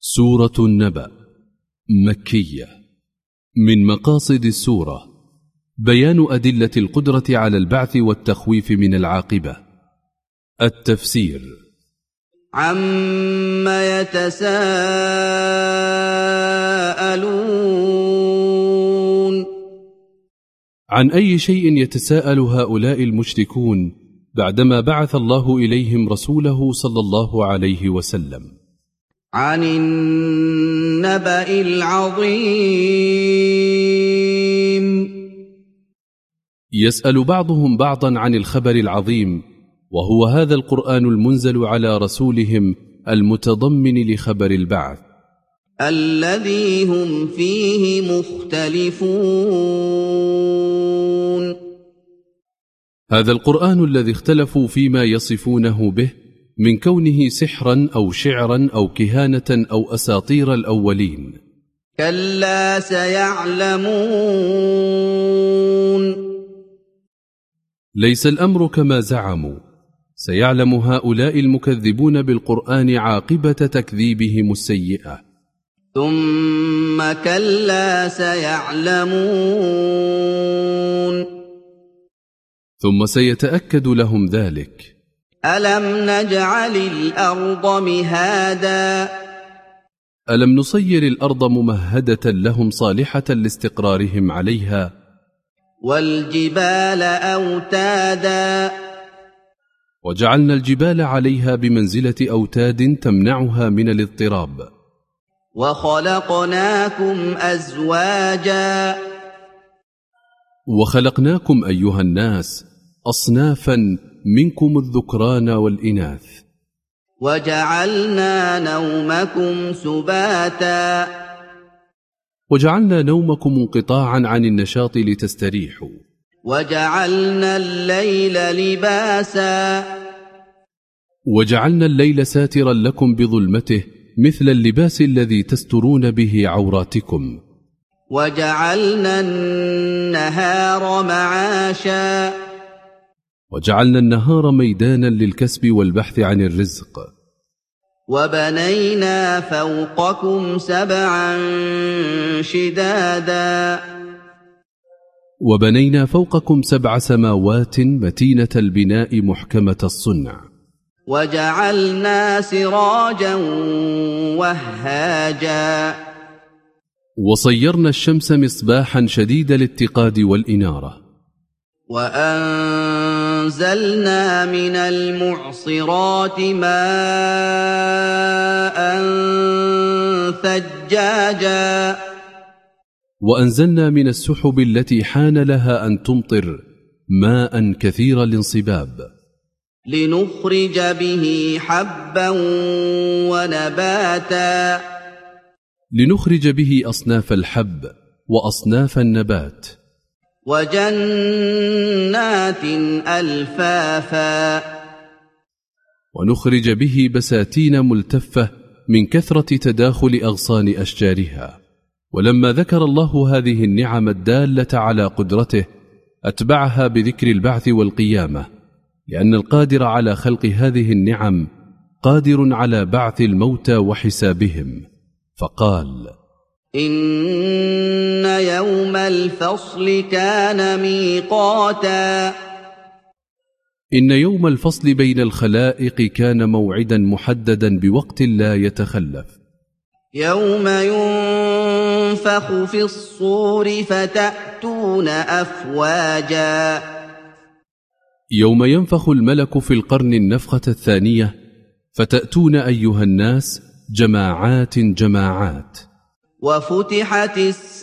سورة النبأ مكية. من مقاصد السورة بيان أدلة القدرة على البعث والتخويف من العاقبة. التفسير: عما يتساءلون، عن أي شيء يتساءل هؤلاء المشركون بعدما بعث الله إليهم رسوله صلى الله عليه وسلم؟ عن النبأ العظيم. يسأل بعضهم بعضا عن الخبر العظيم، وهو هذا القرآن المنزل على رسولهم المتضمن لخبر البعث، الذي هم فيه مختلفون. هذا القرآن الذي اختلفوا فيما يصفونه به من كونه سحرا أو شعرا أو كهانة أو أساطير الأولين. كلا سيعلمون. ليس الأمر كما زعموا، سيعلم هؤلاء المكذبون بالقرآن عاقبة تكذيبهم السيئة. ثم كلا سيعلمون. ثم سيتأكد لهم ذلك. ألم نجعل الأرض مهادا. ألم نصير الأرض ممهدة لهم صالحة لاستقرارهم عليها، والجبال أوتادا. وجعلنا الجبال عليها بمنزلة أوتاد تمنعها من الاضطراب، وخلقناكم أزواجا. وخلقناكم أيها الناس أصنافا منكم الذكران والإناث، وجعلنا نومكم سباتا. وجعلنا نومكم انقطاعا عن النشاط لتستريحوا، وجعلنا الليل لباسا. وجعلنا الليل ساترا لكم بظلمته مثل اللباس الذي تسترون به عوراتكم، وجعلنا النهار معاشا. وجعلنا النهار ميدانا للكسب والبحث عن الرزق، وبنينا فوقكم سبعا شدادا. وبنينا فوقكم 7 سماوات متينة البناء محكمة الصنع، وجعلنا سراجا وهاجا. وصيرنا الشمس مصباحا شديد الاتقاد والإنارة، وأنزلنا من المعصرات ماء ثجاجا. وأنزلنا من السحب التي حان لها أن تمطر ماء كثير الانصباب، لنخرج به حبا ونباتا. لنخرج به أصناف الحب وأصناف النبات، وجنات ألفافا. ونخرج به بساتين ملتفة من كثرة تداخل أغصان أشجارها. ولما ذكر الله هذه النعم الدالة على قدرته أتبعها بذكر البعث والقيامة، لأن القادر على خلق هذه النعم قادر على بعث الموتى وحسابهم، فقال: إن يوم الفصل كان ميقاتا. إن يوم الفصل بين الخلائق كان موعدا محددا بوقت لا يتخلف. يوم ينفخ في الصور فتأتون أفواجا. يوم ينفخ الملك في القرن النفخة الثانية فتأتون أيها الناس جماعات جماعات. وفتحت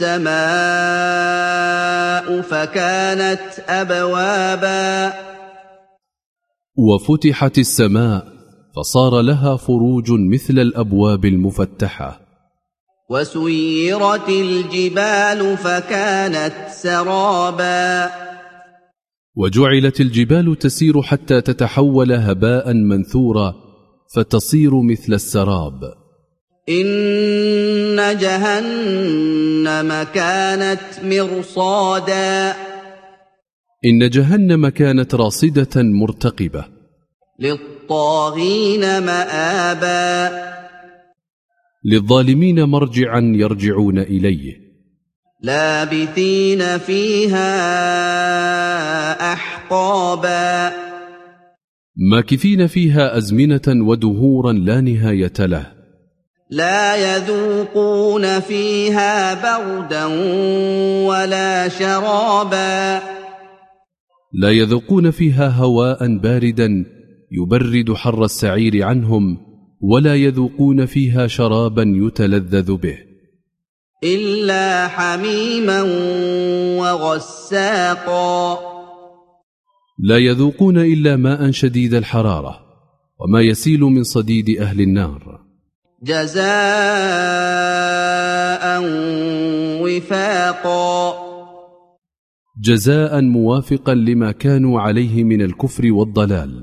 السماء فكانت أبوابا. وفتحت السماء فصار لها فروج مثل الأبواب المفتحة. وسيرت الجبال فكانت سرابا. وجعلت الجبال تسير حتى تتحول هباء منثورا فتصير مثل السراب. إن جهنم كانت مرصادا. إن جهنم كانت راصدة مرتقبة. للطاغين مآبا. للظالمين مرجعا يرجعون إليه لابثين فيها أحقابا ماكثين فيها أزمنة ودهورا لا نهاية له لا يذوقون فيها بردا ولا شرابا لا يذوقون فيها هواء باردا يبرد حر السعير عنهم ولا يذوقون فيها شرابا يتلذذ به إلا حميما وغساقا لا يذوقون إلا ماء شديد الحرارة وما يسيل من صديد أهل النار جزاء وفاقا جزاء موافقا لما كانوا عليه من الكفر والضلال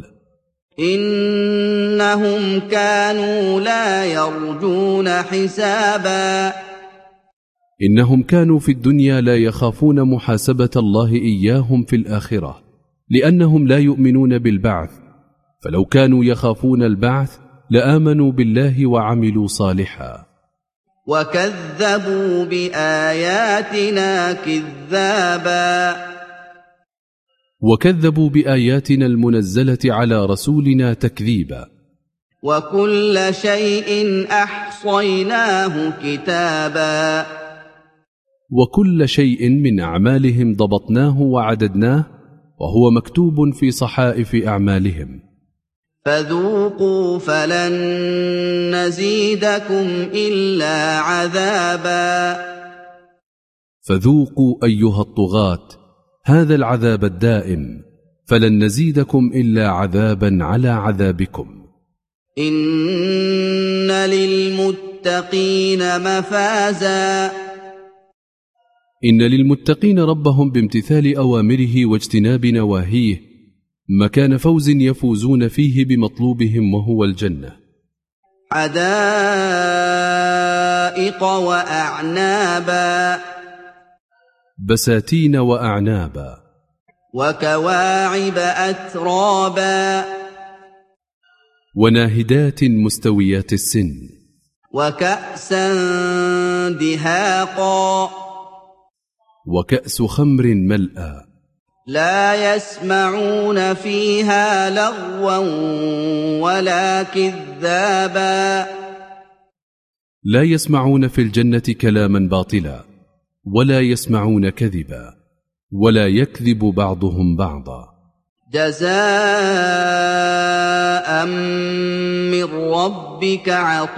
إنهم كانوا لا يرجون حسابا إنهم كانوا في الدنيا لا يخافون محاسبة الله إياهم في الآخرة لأنهم لا يؤمنون بالبعث فلو كانوا يخافون البعث لآمنوا بالله وعملوا صالحا وكذبوا بآياتنا كذابا وكذبوا بآياتنا المنزلة على رسولنا تكذيبا وكل شيء أحصيناه كتابا وكل شيء من أعمالهم ضبطناه وعددناه وهو مكتوب في صحائف أعمالهم فذوقوا فلن نزيدكم إلا عذابا فذوقوا أيها الطغاة هذا العذاب الدائم فلن نزيدكم إلا عذابا على عذابكم إن للمتقين مفازا إن للمتقين ربهم بامتثال أوامره واجتناب نواهيه مكان فوز يفوزون فيه بمطلوبهم وهو الجنة حدائق وأعنابا بساتين وأعنابا وكواعب أترابا وناهدات مستويات السن وكأسا دهاقا وكأس خمر ملأى لا يسمعون فيها لغوا ولا كذابا لا يسمعون في الجنة كلاما باطلا ولا يسمعون كذبا ولا يكذب بعضهم بعضا جزاء من ربك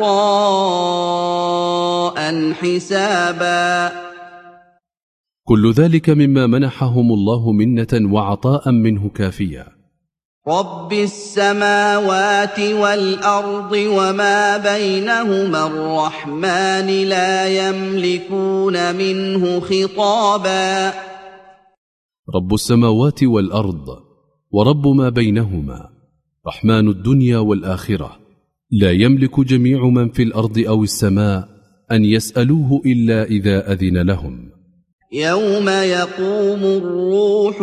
عطاء حسابا كل ذلك مما منحهم الله منة وعطاء منه كافيا رب السماوات والأرض وما بينهما الرحمن لا يملكون منه خطابا رب السماوات والأرض ورب ما بينهما رحمن الدنيا والآخرة لا يملك جميع من في الأرض أو السماء أن يسألوه إلا إذا أذن لهم يوم يقوم الروح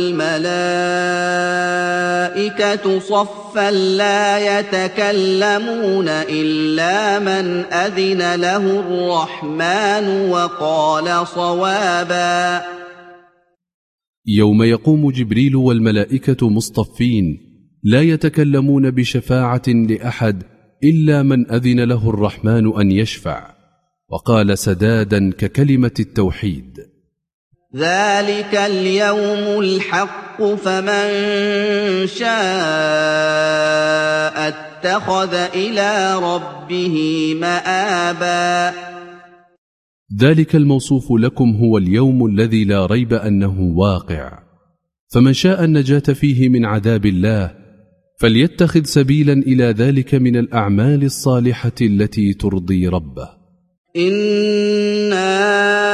والملائكة صفا لا يتكلمون إلا من أذن له الرحمن وقال صوابا يوم يقوم جبريل والملائكة مصطفين لا يتكلمون بشفاعة لأحد إلا من أذن له الرحمن أن يشفع وقال سدادا ككلمة التوحيد ذلك اليوم الحق فمن شاء اتخذ إلى ربه مآبا ذلك الموصوف لكم هو اليوم الذي لا ريب أنه واقع فمن شاء النجاة فيه من عذاب الله فليتخذ سبيلا إلى ذلك من الأعمال الصالحة التي ترضي ربه إنا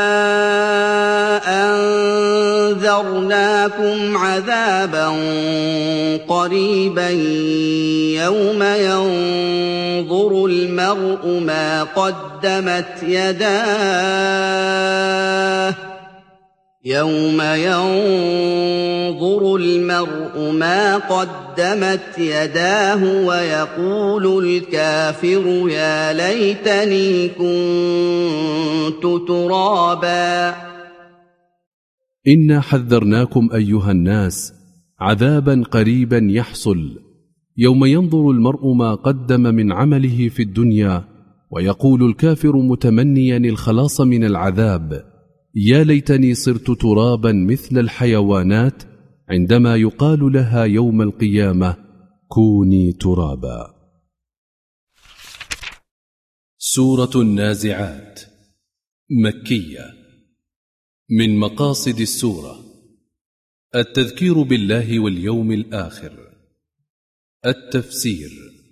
أنذرناكم عذابا قريبا يوم ينظر المرء ما قدمت يداه يوم ينظر المرء ما قدمت يداه ويقول الكافر يا ليتني كنت ترابا. إنا حذرناكم أيها الناس عذابا قريبا يحصل يوم ينظر المرء ما قدم من عمله في الدنيا ويقول الكافر متمنيا الخلاص من العذاب يا ليتني صرت ترابا مثل الحيوانات عندما يقال لها يوم القيامة كوني ترابا. سورة النازعات مكية. من مقاصد السورة التذكير بالله واليوم الآخر. التفسير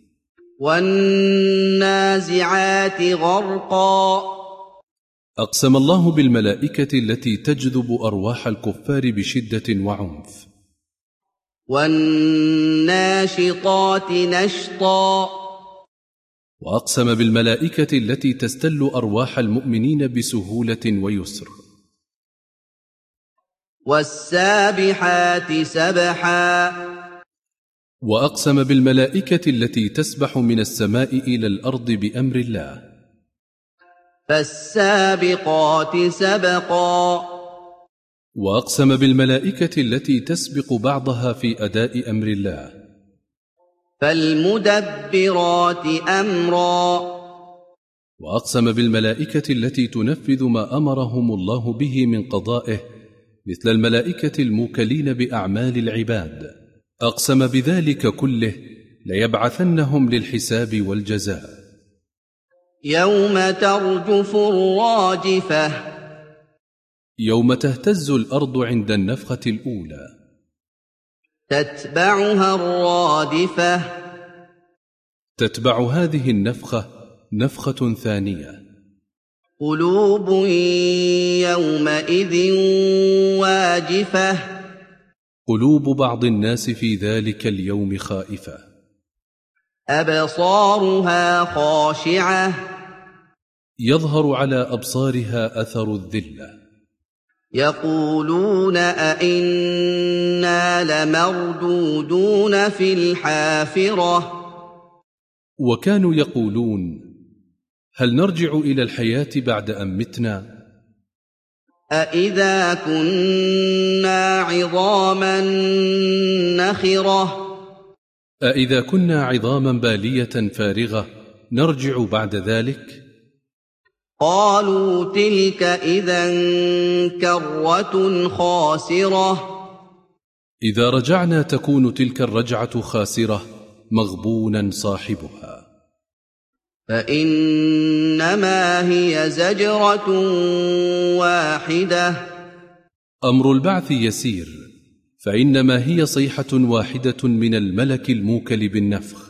والنازعات غرقا. أقسم الله بالملائكة التي تجذب أرواح الكفار بشدة وعنف. والناشطات نشطا. وأقسم بالملائكة التي تستل أرواح المؤمنين بسهولة ويسر. والسابحات سبحا. وأقسم بالملائكة التي تسبح من السماء إلى الأرض بأمر الله. فالسابقات سبقا. وأقسم بالملائكة التي تسبق بعضها في أداء أمر الله. فالمدبرات أمرا. وأقسم بالملائكة التي تنفذ ما أمرهم الله به من قضائه مثل الملائكة الموكلين بأعمال العباد. أقسم بذلك كله ليبعثنهم للحساب والجزاء. يوم ترجف الراجفة. يوم تهتز الأرض عند النفخة الأولى. تتبعها الرادفة. تتبع هذه النفخة نفخة ثانية. قلوب يومئذ واجفة. قلوب بعض الناس في ذلك اليوم خائفة. أبصارها خاشعة. يظهر على أبصارها أثر الذلة. يقولون أئنا لمردودون في الحافرة. وكانوا يقولون هل نرجع إلى الحياة بعد أن متنا؟ أئذا كنا عظاما نخرة. أئذا كنا عظاما بالية فارغة نرجع بعد ذلك؟ قالوا تلك إذا كرة خاسرة. إذا رجعنا تكون تلك الرجعة خاسرة مغبونا صاحبها. فإنما هي زجرة واحدة. أمر البعث يسير، فإنما هي صيحة واحدة من الملك الموكل بالنفخ.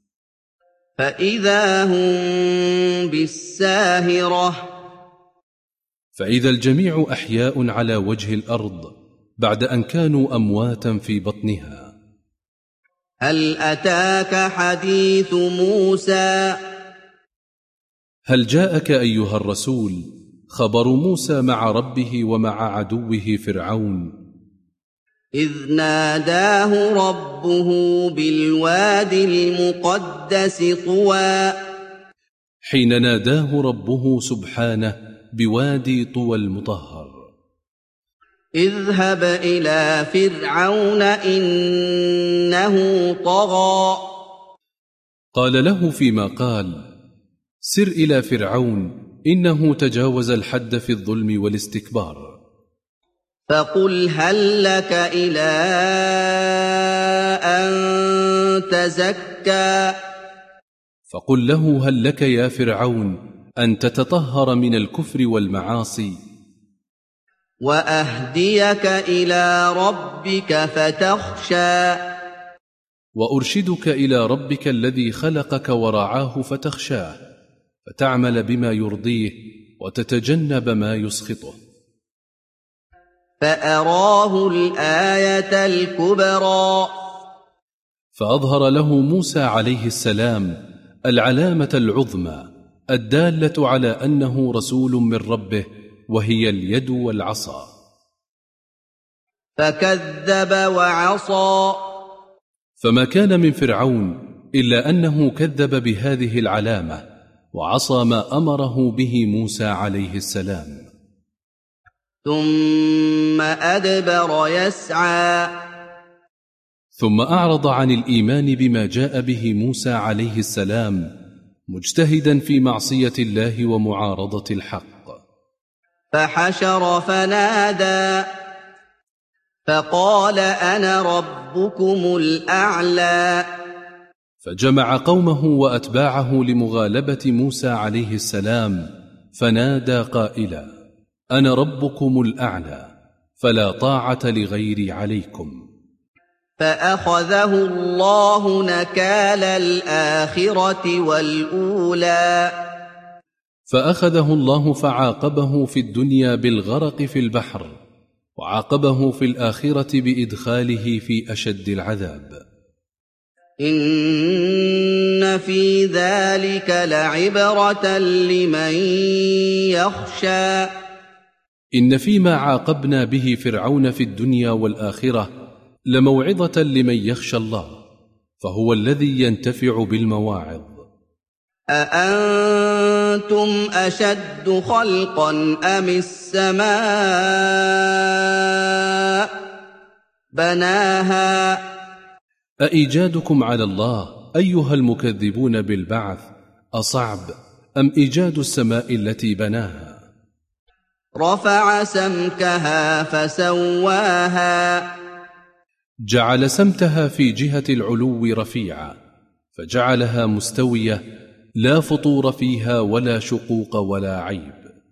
فإذا هم بالساهرة. فإذا الجميع أحياء على وجه الأرض بعد أن كانوا أمواتا في بطنها. هل أتاك حديث موسى؟ هل جاءك أيها الرسول خبر موسى مع ربه ومع عدوه فرعون؟ إذ ناداه ربه بالوادي المقدس طوى. حين ناداه ربه سبحانه بوادي طوى المطهر. اذهب إلى فرعون إنه طغى. قال له فيما قال سر إلى فرعون إنه تجاوز الحد في الظلم والاستكبار. فقل هل لك إلى أن تزكى. فقل له هل لك يا فرعون أن تتطهر من الكفر والمعاصي. وأهديك إلى ربك فتخشى. وأرشدك إلى ربك الذي خلقك ورعاه فتخشاه، فتعمل بما يرضيه وتتجنب ما يسخطه. فأراه الآية الكبرى. فأظهر له موسى عليه السلام العلامة العظمى الدالة على أنه رسول من ربه، وهي اليد والعصا. فكذب وعصى فما كان من فرعون إلا أنه كذب بهذه العلامة وعصى ما أمره به موسى عليه السلام. ثم أدبر يسعى ثم أعرض عن الإيمان بما جاء به موسى عليه السلام مجتهدا في معصية الله ومعارضة الحق. فحشر فنادى فقال أنا ربكم الأعلى. فجمع قومه وأتباعه لمغالبة موسى عليه السلام فنادى قائلا أنا ربكم الأعلى فلا طاعة لغيري عليكم. فأخذه الله نكال الآخرة والأولى. فأخذه الله فعاقبه في الدنيا بالغرق في البحر وعاقبه في الآخرة بإدخاله في أشد العذاب. إن في ذلك لعبرة لمن يخشى. إن فيما عاقبنا به فرعون في الدنيا والآخرة لموعظة لمن يخشى الله فهو الذي ينتفع بالمواعظ. أأنتم أشد خلقا أم السماء بناها. أإيجادكم على الله أيها المكذبون بالبعث أصعب أم إيجاد السماء التي بناها؟ رفع سمكها فسواها. جعل سمتها في جهة العلو رفيعة فجعلها مستوية لا فطور فيها ولا شقوق ولا عيب.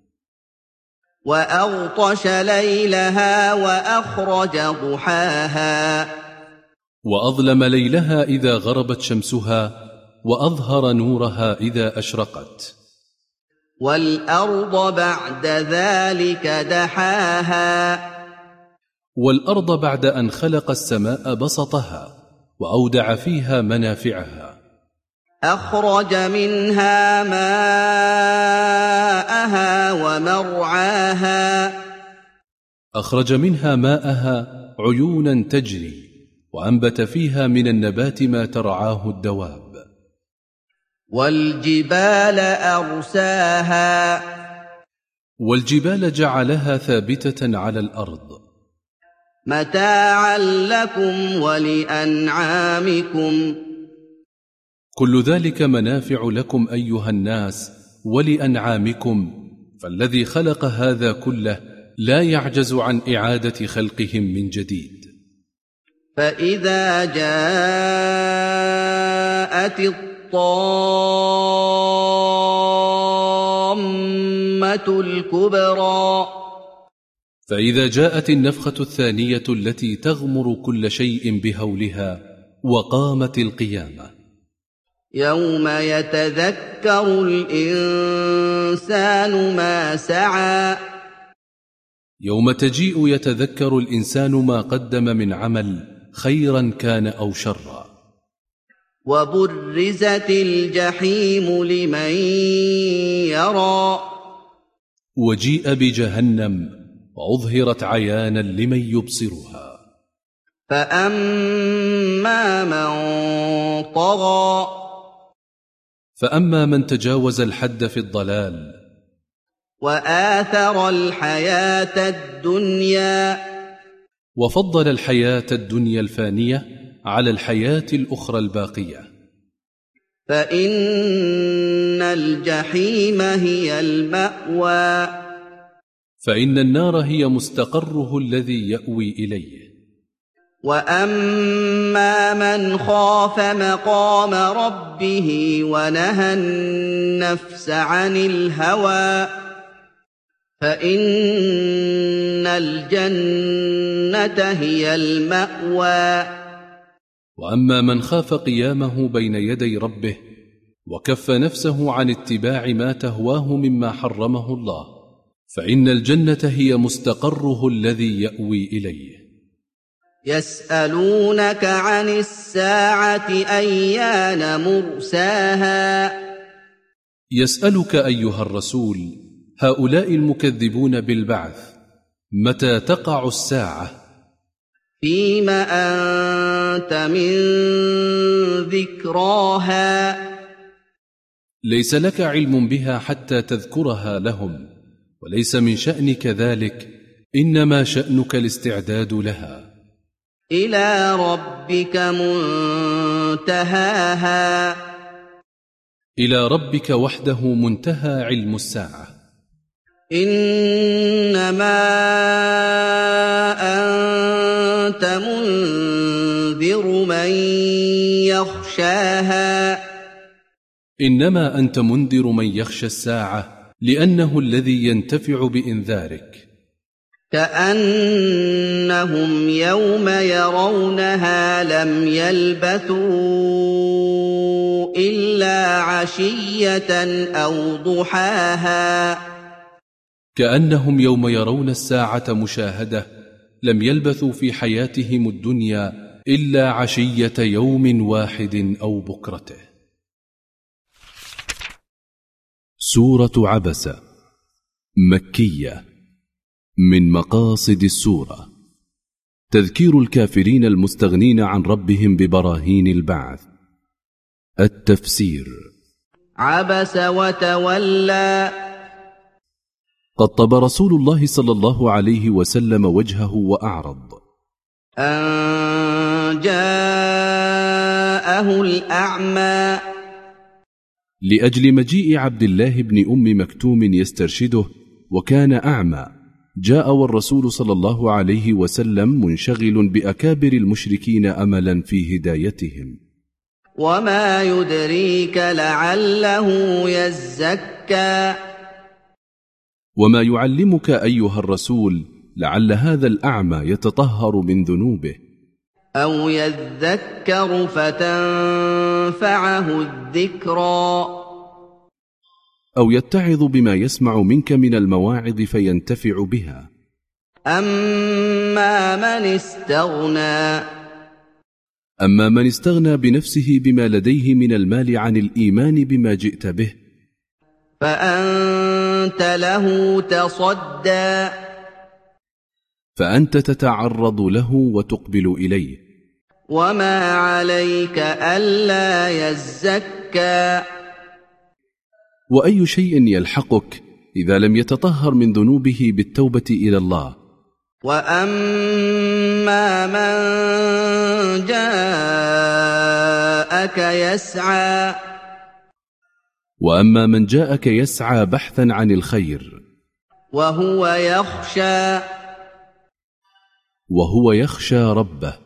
وأغطش ليلها وأخرج ضحاها. وأظلم ليلها إذا غربت شمسها وأظهر نورها إذا أشرقت. والأرض بعد ذلك دحاها. والأرض بعد أن خلق السماء بسطها وأودع فيها منافعها. أخرج منها ماءها ومرعاها. أخرج منها ماءها عيونا تجري وأنبت فيها من النبات ما ترعاه الدواب. والجبال أرساها. والجبال جعلها ثابتة على الأرض متاعا لكم ولأنعامكم. كل ذلك منافع لكم أيها الناس ولأنعامكم. فالذي خلق هذا كله لا يعجز عن إعادة خلقهم من جديد. فإذا جاءت الطامة الكبرى. فإذا جاءت النفخة الثانية التي تغمر كل شيء بهولها وقامت القيامة. يوم يتذكر الإنسان ما سعى. يوم تجيء يتذكر الإنسان ما قدم من عمل خيرا كان أو شرا. وبرزت الجحيم لمن يرى. وجيء بجهنم وأظهرت عيانا لمن يبصرها. فأما من طغى. فأما من تجاوز الحد في الضلال وآثر الحياة الدنيا. وفضل الحياة الدنيا الفانية على الحياة الأخرى الباقية. فإن الجحيم هي المأوى. فإن النار هي مستقره الذي يأوي إليه. وأما من خاف مقام ربه ونهى النفس عن الهوى فإن الجنة هي المأوى. وأما من خاف قيامه بين يدي ربه وكف نفسه عن اتباع ما تهواه مما حرمه الله فإن الجنة هي مستقره الذي يأوي إليه. يسألونك عن الساعة أيان مرساها. يسألك أيها الرسول هؤلاء المكذبون بالبعث متى تقع الساعة فيم أنت من ذكراها ليس لك علم بها حتى تذكرها لهم، وليس من شأنك ذلك، إنما شأنك الاستعداد لها. إلى ربك منتهاها إلى ربك وحده منتهى علم الساعة. إنما أنت منذر من يخشاها إنما أنت منذر من يخشى الساعة، لأنه الذي ينتفع بإنذارك. كأنهم يوم يرونها لم يلبثوا إلا عشية أو ضحاها كأنهم يوم يرون الساعة مشاهدة لم يلبثوا في حياتهم الدنيا إلا عشية يوم واحد أو بكرته. سورة عبسة مكية. من مقاصد السورة تذكير الكافرين المستغنين عن ربهم ببراهين البعث. التفسير. عبس وتولى. قطب رسول الله صلى الله عليه وسلم وجهه وأعرض. أن جاءه الأعمى. لأجل مجيء عبد الله بن أم مكتوم يسترشده، وكان أعمى، جاء والرسول صلى الله عليه وسلم منشغل بأكابر المشركين أملا في هدايتهم. وما يدريك لعله يزكى. وما يعلمك أيها الرسول لعل هذا الأعمى يتطهر من ذنوبه، أو يذكر فتنفعه الذكرى، أو يتعظ بما يسمع منك من المواعظ فينتفع بها. أما من استغنى. أما من استغنى بنفسه بما لديه من المال عن الإيمان بما جئت به، فأنت له تصدى. فأنت تتعرض له وتقبل إليه. وما عليك ألا يزكى. وأي شيء يلحقك إذا لم يتطهر من ذنوبه بالتوبة إلى الله. وأما من جاءك يسعى. وأما من جاءك يسعى بحثا عن الخير، وهو يخشى ربه،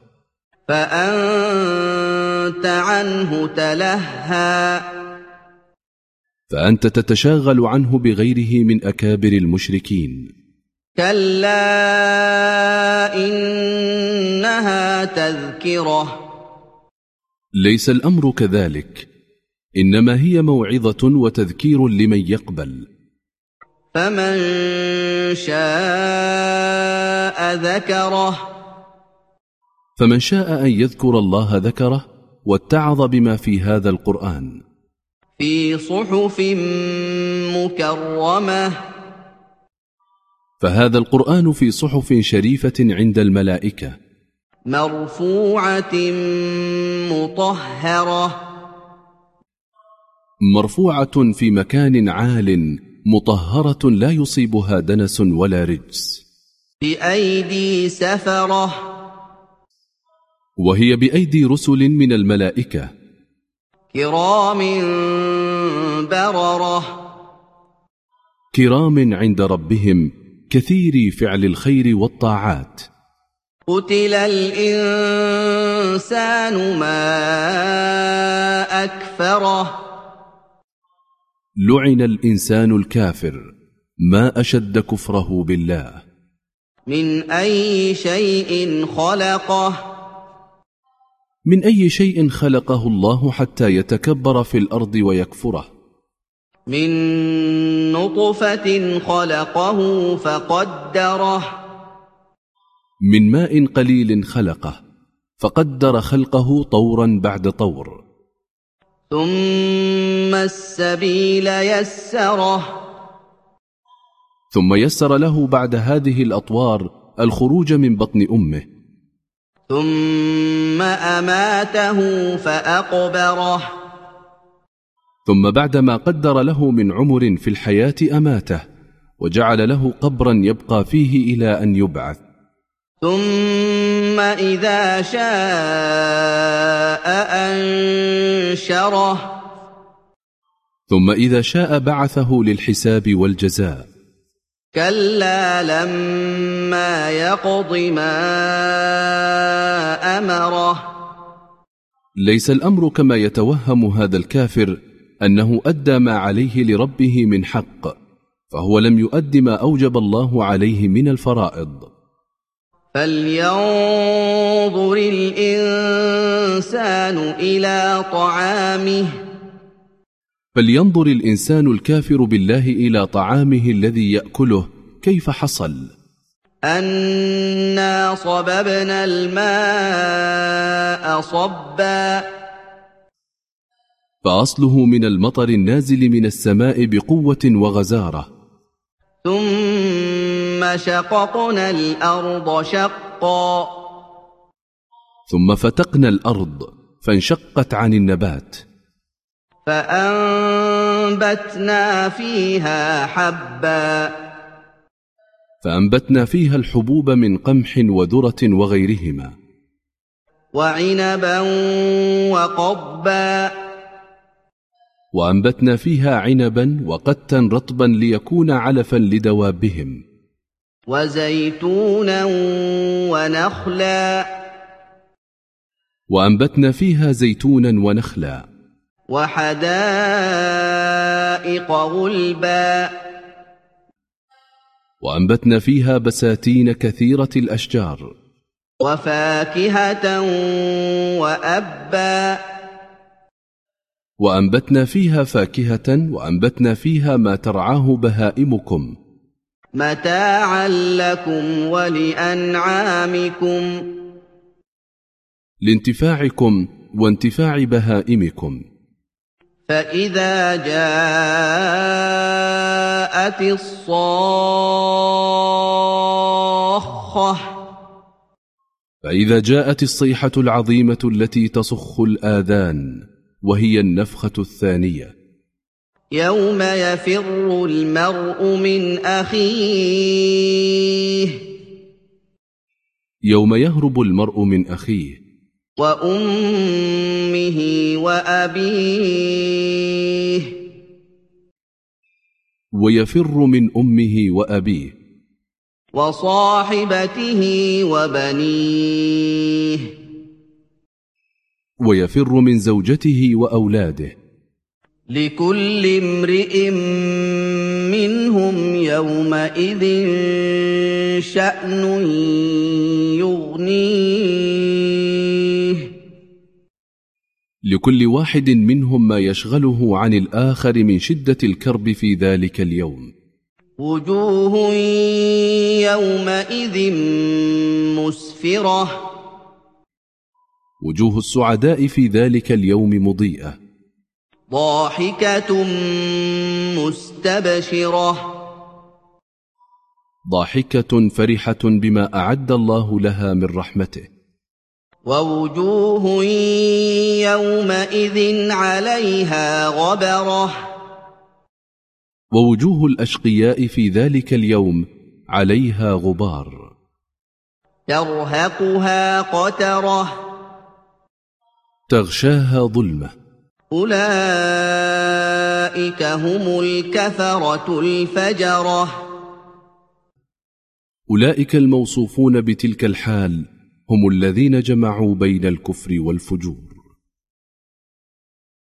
فأنت عنه تلهى. فأنت تتشاغل عنه بغيره من أكابر المشركين. كلا إنها تذكرة. ليس الأمر كذلك، إنما هي موعظة وتذكير لمن يقبل. فمن شاء ذكره. فمن شاء أن يذكر الله ذكره واتعظ بما في هذا القرآن. في صحف مكرمة. فهذا القرآن في صحف شريفة عند الملائكة، مرفوعة مطهرة. مرفوعة في مكان عال، مطهرة لا يصيبها دنس ولا رجس. بأيدي سفرة. وهي بأيدي رسل من الملائكة، كرام بررة. كرام عند ربهم، كثير فعل الخير والطاعات. قتل الإنسان ما أكفره. لعن الإنسان الكافر، ما أشد كفره بالله. من أي شيء خلقه. من أي شيء خلقه الله حتى يتكبر في الأرض ويكفره. من نطفة خلقه فقدره. من ماء قليل خلقه فقدر خلقه طورا بعد طور. ثم السبيل يسره. ثم يسر له بعد هذه الأطوار الخروج من بطن أمه. ثم أماته فأقبره ثم بعدما قدر له من عمر في الحياة أماته وجعل له قبرا يبقى فيه إلى أن يبعث. ثم إذا شاء أنشره ثم إذا شاء بعثه للحساب والجزاء. كلا لما يقض ما أمره. ليس الأمر كما يتوهم هذا الكافر أنه أدى ما عليه لربه من حق، فهو لم يؤد ما أوجب الله عليه من الفرائض. فلينظر الإنسان إلى طعامه. فلينظر الإنسان الكافر بالله إلى طعامه الذي يأكله كيف حصل. أنا صببنا الماء صبا. فأصله من المطر النازل من السماء بقوة وغزارة. ثم شققنا الأرض شقا. ثم فتقنا الأرض فانشقت عن النبات. فأنبتنا فيها حبا. فأنبتنا فيها الحبوب من قمح وذرة وغيرهما. وعنبا وقضبا. وأنبتنا فيها عنبا وقتا رطبا ليكون علفا لدوابهم. وزيتونا ونخلا. وأنبتنا فيها زيتونا ونخلا. وحدائق غلبا. وأنبتنا فيها بساتين كثيرة الأشجار. وفاكهة وأبا. وأنبتنا فيها فاكهة وأنبتنا فيها ما ترعاه بهائمكم. متاعا لكم ولأنعامكم. لانتفاعكم وانتفاع بهائمكم. فإذا جاءت الصاخة. فإذا جاءت الصيحة العظيمة التي تصخ الآذان وهي النفخة الثانية. يوم يفر المرء من أخيه. يوم يهرب المرء من أخيه. وأمه وأبيه. ويفر من أمه وأبيه. وصاحبته وبنيه. ويفر من زوجته وأولاده. لكل امرئ منهم يومئذ شأن يغنيه. لكل واحد منهم ما يشغله عن الآخر من شدة الكرب في ذلك اليوم. وجوه يومئذ مسفرة. وجوه السعداء في ذلك اليوم مضيئة. ضاحكة مستبشرة. ضاحكة فرحة بما أعد الله لها من رحمته. ووجوه يومئذ عليها غبرة. ووجوه الأشقياء في ذلك اليوم عليها غبار. ترهقها قترة. تغشاها ظلمة. أولئك هم الكفرة الفجرة. أولئك الموصوفون بتلك الحال هم الذين جمعوا بين الكفر والفجور.